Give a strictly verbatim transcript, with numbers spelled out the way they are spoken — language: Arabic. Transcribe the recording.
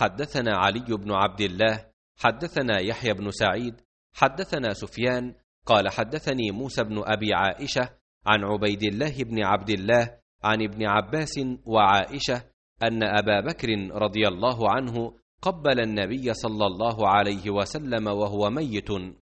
حدثنا علي بن عبد الله حدثنا يحيى بن سعيد حدثنا سفيان قال حدثني موسى بن أبي عائشة عن عبيد الله بن عبد الله عن ابن عباس وعائشة أن أبا بكر رضي الله عنه قبل النبي صلى الله عليه وسلم وهو ميت